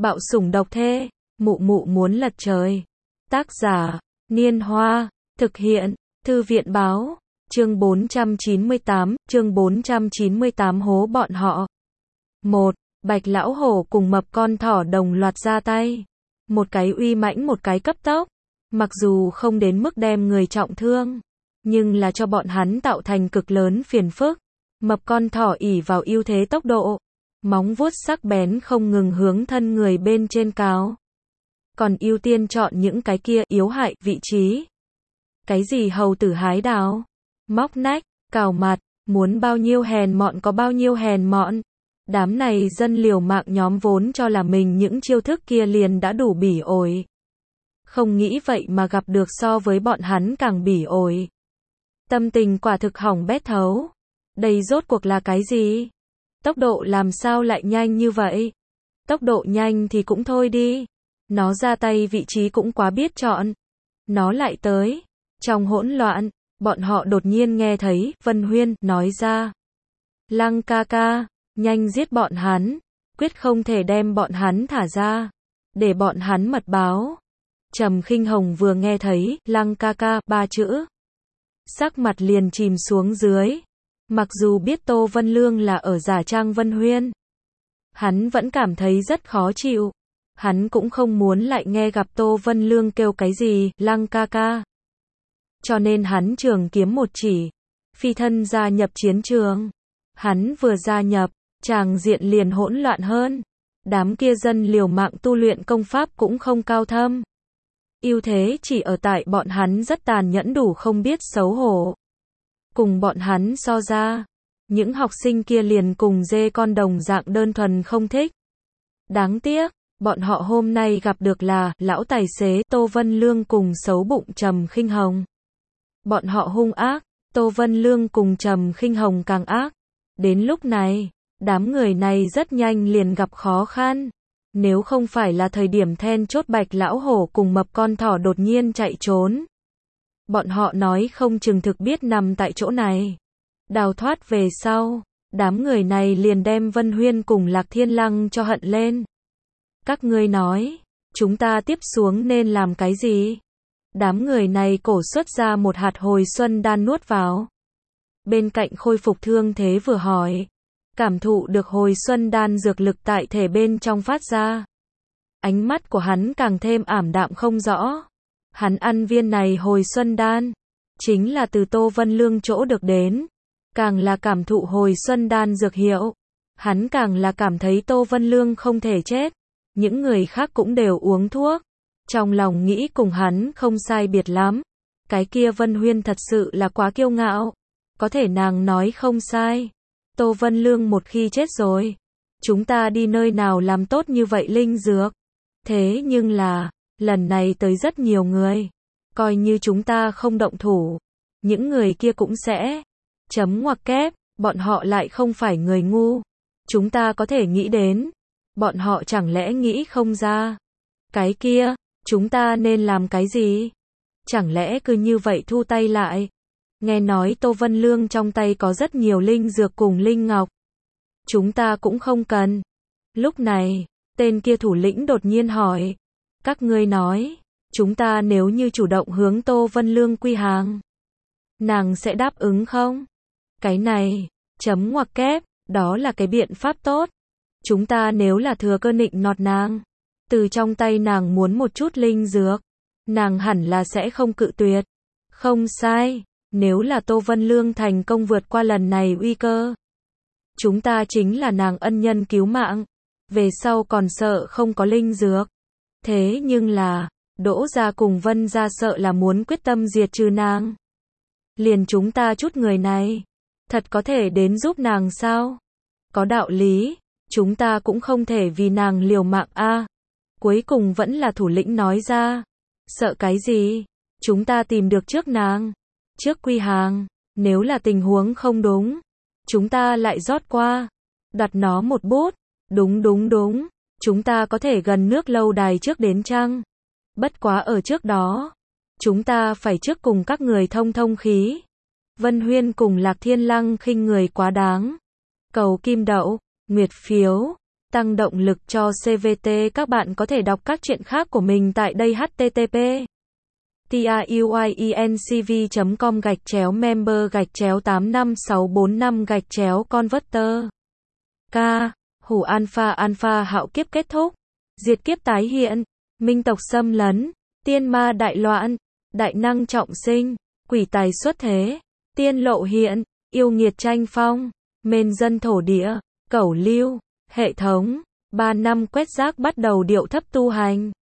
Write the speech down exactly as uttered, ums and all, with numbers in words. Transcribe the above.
Bạo sủng độc thê, mụ mụ muốn lật trời. Tác giả, Niên Hoa, thực hiện, Thư viện báo, chương bốn trăm chín mươi tám, chương bốn trăm chín mươi tám hố bọn họ. một. Bạch lão hổ cùng mập con thỏ đồng loạt ra tay. Một cái uy mãnh một cái cấp tốc. Mặc dù không đến mức đem người trọng thương, nhưng là cho bọn hắn tạo thành cực lớn phiền phức. Mập con thỏ ỷ vào ưu thế tốc độ, móng vuốt sắc bén không ngừng hướng thân người bên trên cào. Còn ưu tiên chọn những cái kia yếu hại vị trí. Cái gì hầu tử hái đào, móc nách, cào mặt, muốn bao nhiêu hèn mọn có bao nhiêu hèn mọn. Đám này dân liều mạng nhóm vốn cho là mình những chiêu thức kia liền đã đủ bỉ ổi. Không nghĩ vậy mà gặp được so với bọn hắn càng bỉ ổi. Tâm tình quả thực hỏng bét thấu. Đây rốt cuộc là cái gì? Tốc độ làm sao lại nhanh như vậy? Tốc độ nhanh thì cũng thôi đi. Nó ra tay vị trí cũng quá biết chọn. Nó lại tới. Trong hỗn loạn, bọn họ đột nhiên nghe thấy Vân Huyên nói ra. Lăng ca ca, nhanh giết bọn hắn. Quyết không thể đem bọn hắn thả ra. Để bọn hắn mật báo. Trầm Khinh Hồng vừa nghe thấy Lăng ca ca ba chữ, sắc mặt liền chìm xuống dưới. Mặc dù biết Tô Vân Lương là ở giả trang Vân Huyên, hắn vẫn cảm thấy rất khó chịu. Hắn cũng không muốn lại nghe gặp Tô Vân Lương kêu cái gì Lăng ca ca. Cho nên hắn trường kiếm một chỉ, phi thân gia nhập chiến trường. Hắn vừa gia nhập, tràng diện liền hỗn loạn hơn. Đám kia dân liều mạng tu luyện công pháp cũng không cao thâm. Ưu thế chỉ ở tại bọn hắn rất tàn nhẫn đủ không biết xấu hổ. Cùng bọn hắn so ra, những học sinh kia liền cùng dê con đồng dạng đơn thuần không thích. Đáng tiếc, bọn họ hôm nay gặp được là lão tài xế Tô Vân Lương cùng xấu bụng Trầm Khinh Hồng. Bọn họ hung ác, Tô Vân Lương cùng Trầm Khinh Hồng càng ác. Đến lúc này, đám người này rất nhanh liền gặp khó khăn. Nếu không phải là thời điểm then chốt Bạch lão hổ cùng mập con thỏ đột nhiên chạy trốn, bọn họ nói không chừng thực biết nằm tại chỗ này. Đào thoát về sau, đám người này liền đem Vân Huyên cùng Lạc Thiên Lăng cho hận lên. Các ngươi nói, chúng ta tiếp xuống nên làm cái gì? Đám người này cổ xuất ra một hạt hồi xuân đan nuốt vào. Bên cạnh khôi phục thương thế vừa hỏi. Cảm thụ được hồi xuân đan dược lực tại thể bên trong phát ra. Ánh mắt của hắn càng thêm ảm đạm không rõ. Hắn ăn viên này hồi xuân đan, chính là từ Tô Vân Lương chỗ được đến. Càng là cảm thụ hồi xuân đan dược hiệu, hắn càng là cảm thấy Tô Vân Lương không thể chết. Những người khác cũng đều uống thuốc. Trong lòng nghĩ cùng hắn không sai biệt lắm. Cái kia Vân Huyên thật sự là quá kiêu ngạo. Có thể nàng nói không sai. Tô Vân Lương một khi chết rồi, chúng ta đi nơi nào làm tốt như vậy linh dược. Thế nhưng là, lần này tới rất nhiều người. Coi như chúng ta không động thủ, những người kia cũng sẽ chấm ngoặc kép, bọn họ lại không phải người ngu. Chúng ta có thể nghĩ đến, bọn họ chẳng lẽ nghĩ không ra. Cái kia, chúng ta nên làm cái gì? Chẳng lẽ cứ như vậy thu tay lại? Nghe nói Tô Vân Lương trong tay có rất nhiều linh dược cùng linh ngọc. Chúng ta cũng không cần. Lúc này, tên kia thủ lĩnh đột nhiên hỏi. Các ngươi nói, chúng ta nếu như chủ động hướng Tô Vân Lương quy hàng, nàng sẽ đáp ứng không? Cái này, chấm ngoặc kép, đó là cái biện pháp tốt. Chúng ta nếu là thừa cơ nịnh nọt nàng, từ trong tay nàng muốn một chút linh dược, nàng hẳn là sẽ không cự tuyệt. Không sai. Nếu là Tô Vân Lương thành công vượt qua lần này uy cơ, chúng ta chính là nàng ân nhân cứu mạng. Về sau còn sợ không có linh dược. Thế nhưng là, Đỗ gia cùng Vân gia sợ là muốn quyết tâm diệt trừ nàng. Liền chúng ta chút người này, thật có thể đến giúp nàng sao? Có đạo lý, chúng ta cũng không thể vì nàng liều mạng a. À, cuối cùng vẫn là thủ lĩnh nói ra. Sợ cái gì? Chúng ta tìm được trước nàng. Trước quy hàng, nếu là tình huống không đúng, chúng ta lại rót qua, đặt nó một bút. Đúng đúng đúng, chúng ta có thể gần nước lâu đài trước đến chăng? Bất quá ở trước đó, chúng ta phải trước cùng các người thông thông khí. Vân Huyên cùng Lạc Thiên Lăng khinh người quá đáng. Cầu kim đậu, nguyệt phiếu, tăng động lực cho xê vê tê. Các bạn có thể đọc các truyện khác của mình tại đây h t t p truyencv chấm com gạch chéo member gạch chéo tám năm sáu bốn năm gạch chéo converter. K. Hủ alpha alpha hạo kiếp kết thúc. Diệt kiếp tái hiện. Minh tộc xâm lấn. Tiên ma đại loạn. Đại năng trọng sinh. Quỷ tài xuất thế. Tiên lộ hiện. Yêu nghiệt tranh phong. Mền dân thổ địa. Cẩu lưu. Hệ thống. Ba năm quét rác bắt đầu điệu thấp tu hành.